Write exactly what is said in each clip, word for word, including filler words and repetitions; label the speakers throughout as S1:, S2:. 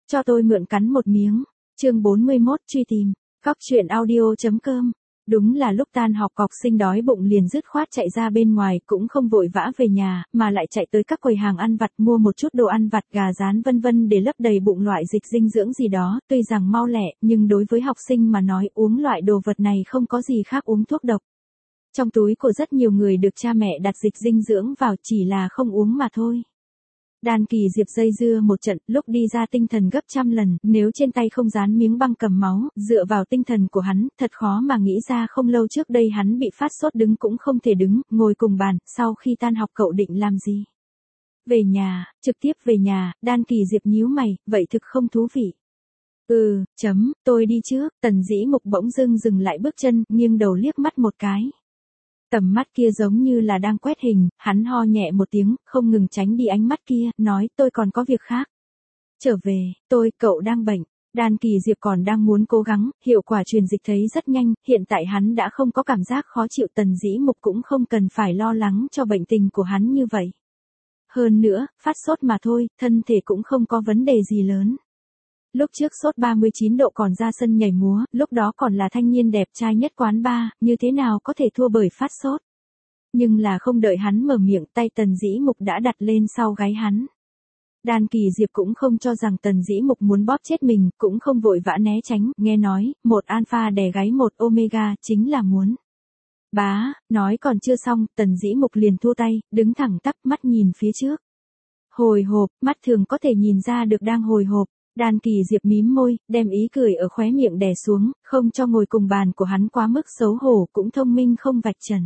S1: Cho tôi mượn cắn một miếng. Chương bốn mươi mốt truy tìm. Góc truyện audio.com. Đúng là lúc tan học học sinh đói bụng liền dứt khoát chạy ra bên ngoài, cũng không vội vã về nhà, mà lại chạy tới các quầy hàng ăn vặt mua một chút đồ ăn vặt, gà rán vân vân để lấp đầy bụng loại dịch dinh dưỡng gì đó, tuy rằng mau lẹ, nhưng đối với học sinh mà nói uống loại đồ vật này không có gì khác uống thuốc độc. Trong túi của rất nhiều người được cha mẹ đặt dịch dinh dưỡng vào, chỉ là không uống mà thôi. Đan Kỳ Diệp dây dưa một trận, lúc đi ra tinh thần gấp trăm lần, nếu trên tay không dán miếng băng cầm máu, dựa vào tinh thần của hắn, thật khó mà nghĩ ra không lâu trước đây hắn bị phát sốt đứng cũng không thể đứng, ngồi cùng bàn, sau khi tan học cậu định làm gì? Về nhà, trực tiếp về nhà, Đan Kỳ Diệp nhíu mày, vậy thực không thú vị. Ừ, chấm, tôi đi trước, Tần Dĩ Mục bỗng dưng dừng lại bước chân, nghiêng đầu liếc mắt một cái. Tầm mắt kia giống như là đang quét hình, hắn ho nhẹ một tiếng, không ngừng tránh đi ánh mắt kia, nói tôi còn có việc khác. Trở về, tôi, cậu đang bệnh. Đan Kỳ Diệp còn đang muốn cố gắng, hiệu quả truyền dịch thấy rất nhanh, hiện tại hắn đã không có cảm giác khó chịu, Tần Dĩ Mục cũng không cần phải lo lắng cho bệnh tình của hắn như vậy. Hơn nữa, phát sốt mà thôi, thân thể cũng không có vấn đề gì lớn. Lúc trước sốt ba mươi chín độ còn ra sân nhảy múa, lúc đó còn là thanh niên đẹp trai nhất quán bar, như thế nào có thể thua bởi phát sốt. Nhưng là không đợi hắn mở miệng, tay Tần Dĩ Mục đã đặt lên sau gáy hắn. Đan Kỳ Diệp cũng không cho rằng Tần Dĩ Mục muốn bóp chết mình, cũng không vội vã né tránh, nghe nói, một alpha đè gáy một omega, chính là muốn. Bá, nói còn chưa xong, Tần Dĩ Mục liền thua tay, đứng thẳng tắp, mắt nhìn phía trước. Hồi hộp, mắt thường có thể nhìn ra được đang hồi hộp. Đan Kỳ Diệp mím môi, đem ý cười ở khóe miệng đè xuống, không cho ngồi cùng bàn của hắn quá mức xấu hổ, cũng thông minh không vạch trần.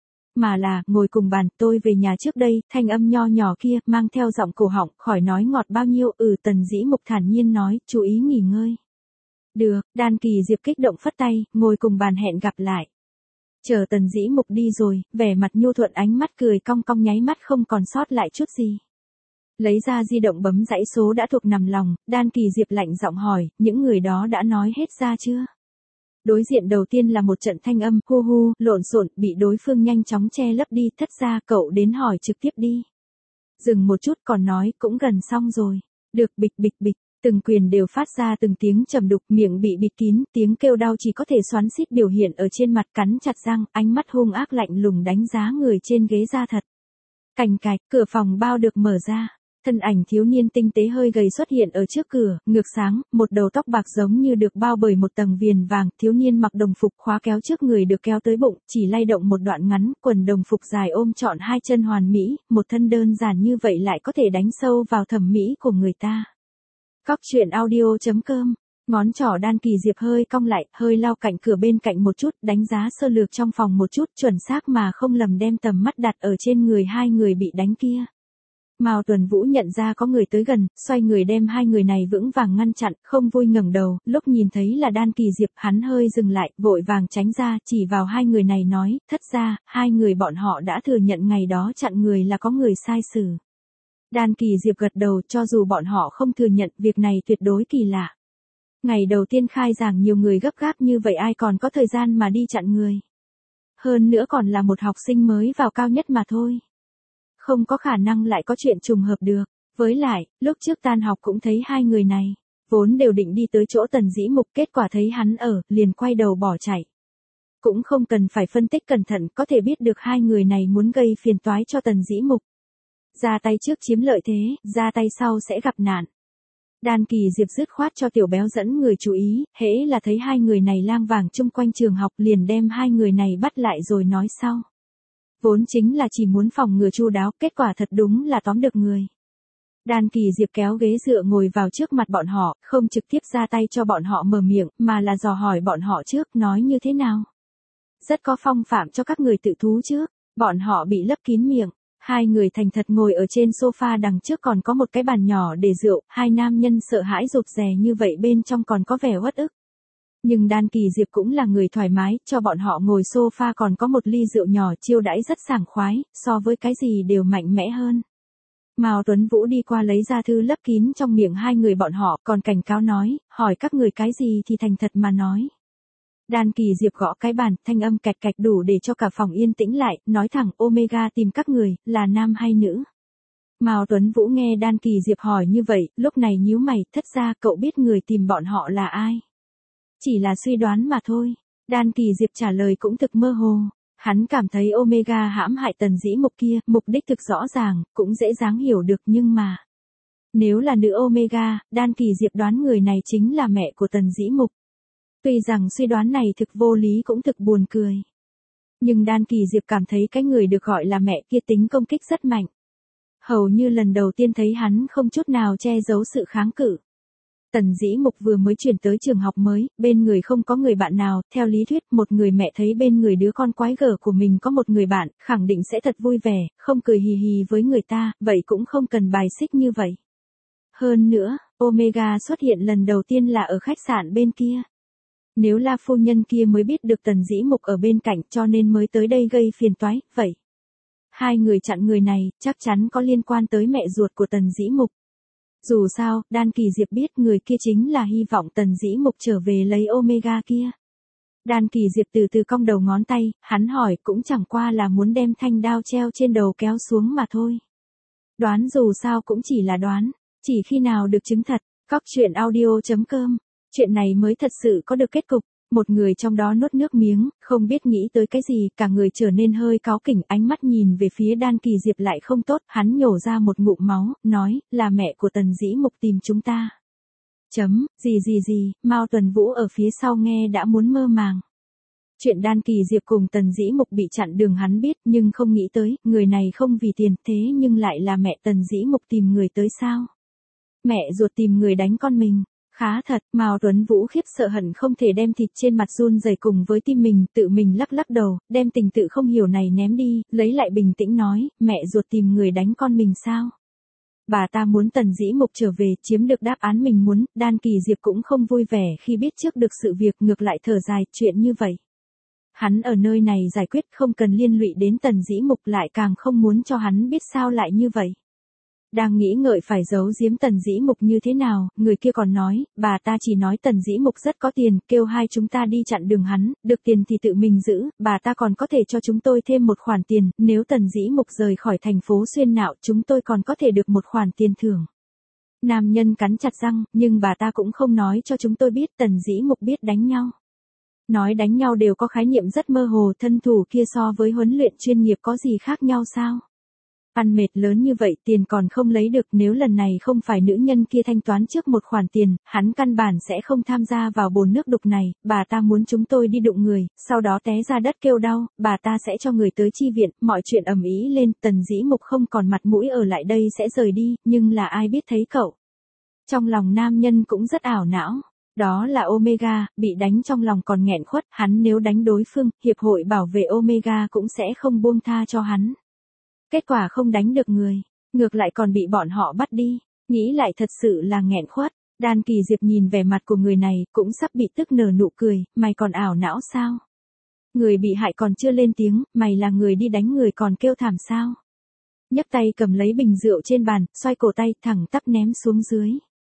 S1: Mà là, ngồi cùng bàn, tôi về nhà trước đây, thanh âm nho nhỏ kia, mang theo giọng cổ họng, khỏi nói ngọt bao nhiêu, ừ Tần Dĩ Mục thản nhiên nói, chú ý nghỉ ngơi. Được, Đan Kỳ Diệp kích động phất tay, ngồi cùng bàn hẹn gặp lại. Chờ Tần Dĩ Mục đi rồi, vẻ mặt nhu thuận ánh mắt cười cong cong nháy mắt không còn sót lại chút gì. Lấy ra di động bấm dãy số đã thuộc nằm lòng, Đan Kỳ Diệp lạnh giọng hỏi, những người đó đã nói hết ra chưa? Đối diện đầu tiên là một trận thanh âm, hu hu, lộn xộn, bị đối phương nhanh chóng che lấp đi, thất ra cậu đến hỏi trực tiếp đi. Dừng một chút còn nói, cũng gần xong rồi. Được, bịch bịch bịch, từng quyền đều phát ra từng tiếng trầm đục, miệng bị bịt kín, tiếng kêu đau chỉ có thể xoắn xít biểu hiện ở trên mặt, cắn chặt răng, ánh mắt hung ác lạnh lùng đánh giá người trên ghế da thật. Cành cạch, cửa phòng bao được mở ra. Thân ảnh thiếu niên tinh tế hơi gầy xuất hiện ở trước cửa, ngược sáng, một đầu tóc bạc giống như được bao bởi một tầng viền vàng, thiếu niên mặc đồng phục khóa kéo trước người được kéo tới bụng, chỉ lay động một đoạn ngắn, quần đồng phục dài ôm trọn hai chân hoàn mỹ, một thân đơn giản như vậy lại có thể đánh sâu vào thẩm mỹ của người ta. Góc truyện audio.com. Ngón trỏ Đan Kỳ Diệp hơi cong lại, hơi lau cạnh cửa bên cạnh một chút, đánh giá sơ lược trong phòng một chút, chuẩn xác mà không lầm đem tầm mắt đặt ở trên người hai người bị đánh kia. Mao Tuần Vũ nhận ra có người tới gần, xoay người đem hai người này vững vàng ngăn chặn, không vui ngẩng đầu, lúc nhìn thấy là Đan Kỳ Diệp, hắn hơi dừng lại, vội vàng tránh ra, chỉ vào hai người này nói, thất ra, hai người bọn họ đã thừa nhận ngày đó chặn người là có người sai xử. Đan Kỳ Diệp gật đầu, cho dù bọn họ không thừa nhận, việc này tuyệt đối kỳ lạ. Ngày đầu tiên khai giảng nhiều người gấp gáp như vậy ai còn có thời gian mà đi chặn người. Hơn nữa còn là một học sinh mới vào cao nhất mà thôi. Không có khả năng lại có chuyện trùng hợp được. Với lại, lúc trước tan học cũng thấy hai người này, vốn đều định đi tới chỗ Tần Dĩ Mục, kết quả thấy hắn ở, liền quay đầu bỏ chạy. Cũng không cần phải phân tích cẩn thận, có thể biết được hai người này muốn gây phiền toái cho Tần Dĩ Mục. Ra tay trước chiếm lợi thế, ra tay sau sẽ gặp nạn. Đan Kỳ Diệp dứt khoát cho tiểu béo dẫn người chú ý, hễ là thấy hai người này lang vàng chung quanh trường học liền đem hai người này bắt lại rồi nói sau. Vốn chính là chỉ muốn phòng ngừa chu đáo, kết quả thật đúng là tóm được người. Đan Kỳ Diệp kéo ghế dựa ngồi vào trước mặt bọn họ, không trực tiếp ra tay cho bọn họ mở miệng, mà là dò hỏi bọn họ trước, nói như thế nào. Rất có phong phạm cho các người tự thú trước, bọn họ bị lấp kín miệng. Hai người thành thật ngồi ở trên sofa, đằng trước còn có một cái bàn nhỏ để rượu, hai nam nhân sợ hãi rụt rè như vậy bên trong còn có vẻ uất ức. Nhưng Đan Kỳ Diệp cũng là người thoải mái, cho bọn họ ngồi sofa còn có một ly rượu nhỏ, chiêu đãi rất sảng khoái, so với cái gì đều mạnh mẽ hơn. Mao Tuấn Vũ đi qua lấy ra thư lấp kín trong miệng hai người bọn họ, còn cảnh cáo nói, hỏi các người cái gì thì thành thật mà nói. Đan Kỳ Diệp gõ cái bàn, thanh âm cạch cạch đủ để cho cả phòng yên tĩnh lại, nói thẳng, Omega tìm các người, là nam hay nữ. Mao Tuấn Vũ nghe Đan Kỳ Diệp hỏi như vậy, lúc này nhíu mày, thất ra cậu biết người tìm bọn họ là ai? Chỉ là suy đoán mà thôi. Đan Kỳ Diệp trả lời cũng thực mơ hồ. Hắn cảm thấy Omega hãm hại Tần Dĩ Mục kia, mục đích thực rõ ràng, cũng dễ dàng hiểu được nhưng mà. Nếu là nữ Omega, Đan Kỳ Diệp đoán người này chính là mẹ của Tần Dĩ Mục. Tuy rằng suy đoán này thực vô lý cũng thực buồn cười. Nhưng Đan Kỳ Diệp cảm thấy cái người được gọi là mẹ kia tính công kích rất mạnh. Hầu như lần đầu tiên thấy hắn không chút nào che giấu sự kháng cự. Tần Dĩ Mục vừa mới chuyển tới trường học mới, bên người không có người bạn nào, theo lý thuyết một người mẹ thấy bên người đứa con quái gở của mình có một người bạn, khẳng định sẽ thật vui vẻ, không cười hì hì với người ta, vậy cũng không cần bài xích như vậy. Hơn nữa, Omega xuất hiện lần đầu tiên là ở khách sạn bên kia. Nếu là phu nhân kia mới biết được Tần Dĩ Mục ở bên cạnh cho nên mới tới đây gây phiền toái, vậy. Hai người chặn người này, chắc chắn có liên quan tới mẹ ruột của Tần Dĩ Mục. Dù sao, Đan Kỳ Diệp biết người kia chính là hy vọng Tần Dĩ Mục trở về lấy Omega kia. Đan Kỳ Diệp từ từ cong đầu ngón tay, hắn hỏi cũng chẳng qua là muốn đem thanh đao treo trên đầu kéo xuống mà thôi. Đoán dù sao cũng chỉ là đoán, chỉ khi nào được chứng thật. Cóc truyện audio chấm com, chuyện này mới thật sự có được kết cục. Một người trong đó nuốt nước miếng, không biết nghĩ tới cái gì, cả người trở nên hơi cáu kỉnh, ánh mắt nhìn về phía Đan Kỳ Diệp lại không tốt, hắn nhổ ra một ngụm máu, nói, là mẹ của Tần Dĩ Mục tìm chúng ta. Chấm, gì gì gì, Mao Tuấn Vũ ở phía sau nghe đã muốn mơ màng. Chuyện Đan Kỳ Diệp cùng Tần Dĩ Mục bị chặn đường hắn biết, nhưng không nghĩ tới, người này không vì tiền, thế nhưng lại là mẹ Tần Dĩ Mục tìm người tới sao? Mẹ ruột tìm người đánh con mình. Khá thật, Mao Tuấn Vũ khiếp sợ hận không thể đem thịt trên mặt run rẩy cùng với tim mình, tự mình lắc lắc đầu, đem tình tự không hiểu này ném đi, lấy lại bình tĩnh nói, mẹ ruột tìm người đánh con mình sao? Bà ta muốn Tần Dĩ Mục trở về, chiếm được đáp án mình muốn, Đan Kỳ Diệp cũng không vui vẻ khi biết trước được sự việc, ngược lại thở dài, chuyện như vậy. Hắn ở nơi này giải quyết không cần liên lụy đến Tần Dĩ Mục, lại càng không muốn cho hắn biết sao lại như vậy. Đang nghĩ ngợi phải giấu giếm Tần Dĩ Mục như thế nào, người kia còn nói, bà ta chỉ nói Tần Dĩ Mục rất có tiền, kêu hai chúng ta đi chặn đường hắn, được tiền thì tự mình giữ, bà ta còn có thể cho chúng tôi thêm một khoản tiền, nếu Tần Dĩ Mục rời khỏi thành phố Xuyên Nạo, chúng tôi còn có thể được một khoản tiền thưởng. Nam nhân cắn chặt răng, nhưng bà ta cũng không nói cho chúng tôi biết Tần Dĩ Mục biết đánh nhau. Nói đánh nhau đều có khái niệm rất mơ hồ, thân thủ kia so với huấn luyện chuyên nghiệp có gì khác nhau sao? Ăn mệt lớn như vậy tiền còn không lấy được, nếu lần này không phải nữ nhân kia thanh toán trước một khoản tiền, hắn căn bản sẽ không tham gia vào bồn nước đục này, bà ta muốn chúng tôi đi đụng người, sau đó té ra đất kêu đau, bà ta sẽ cho người tới chi viện, mọi chuyện ầm ĩ lên, Tần Dĩ Mục không còn mặt mũi ở lại đây sẽ rời đi, nhưng là ai biết thấy cậu. Trong lòng nam nhân cũng rất ảo não. Đó là Omega, bị đánh trong lòng còn nghẹn khuất, hắn nếu đánh đối phương, hiệp hội bảo vệ Omega cũng sẽ không buông tha cho hắn. Kết quả không đánh được người, ngược lại còn bị bọn họ bắt đi, nghĩ lại thật sự là nghẹn khuất. Đan Kỳ Diệp nhìn vẻ mặt của người này, cũng sắp bị tức nở nụ cười, mày còn ảo não sao? Người bị hại còn chưa lên tiếng, mày là người đi đánh người còn kêu thảm sao? Nhấc tay cầm lấy bình rượu trên bàn, xoay cổ tay, thẳng tắp ném xuống dưới.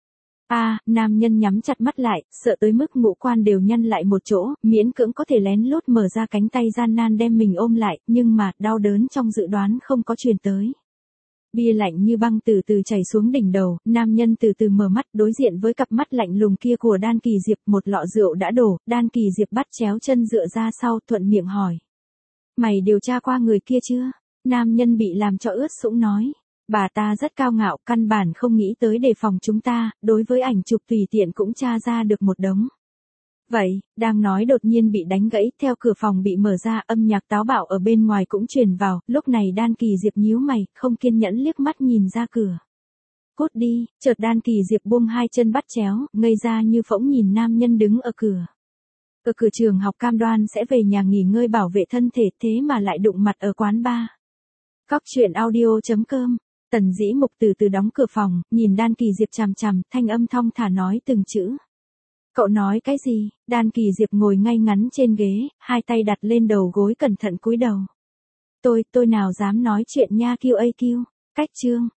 S1: A, à, nam nhân nhắm chặt mắt lại, sợ tới mức ngũ quan đều nhăn lại một chỗ, miễn cưỡng có thể lén lút mở ra cánh tay gian nan đem mình ôm lại, nhưng mà, đau đớn trong dự đoán không có truyền tới. Bia lạnh như băng từ từ chảy xuống đỉnh đầu, nam nhân từ từ mở mắt đối diện với cặp mắt lạnh lùng kia của Đan Kỳ Diệp, một lọ rượu đã đổ, Đan Kỳ Diệp bắt chéo chân dựa ra sau, thuận miệng hỏi. Mày điều tra qua người kia chưa? Nam nhân bị làm cho ướt sũng nói. Bà ta rất cao ngạo, căn bản không nghĩ tới đề phòng chúng ta, đối với ảnh chụp tùy tiện cũng tra ra được một đống. Vậy, đang nói đột nhiên bị đánh gãy, theo cửa phòng bị mở ra, âm nhạc táo bạo ở bên ngoài cũng truyền vào, lúc này Đan Kỳ Diệp nhíu mày, không kiên nhẫn liếc mắt nhìn ra cửa. Cút đi, chợt Đan Kỳ Diệp buông hai chân bắt chéo, ngây ra như phỗng nhìn nam nhân đứng ở cửa. Ở cửa trường học cam đoan sẽ về nhà nghỉ ngơi bảo vệ thân thể, thế mà lại đụng mặt ở quán bar. Cóc truyện audio chấm com. Tần Dĩ Mục từ từ đóng cửa phòng, nhìn Đan Kỳ Diệp chằm chằm, thanh âm thong thả nói từng chữ. Cậu nói cái gì? Đan Kỳ Diệp ngồi ngay ngắn trên ghế, hai tay đặt lên đầu gối cẩn thận cúi đầu. Tôi, tôi nào dám nói chuyện nha kiu a kiu. Cách chương.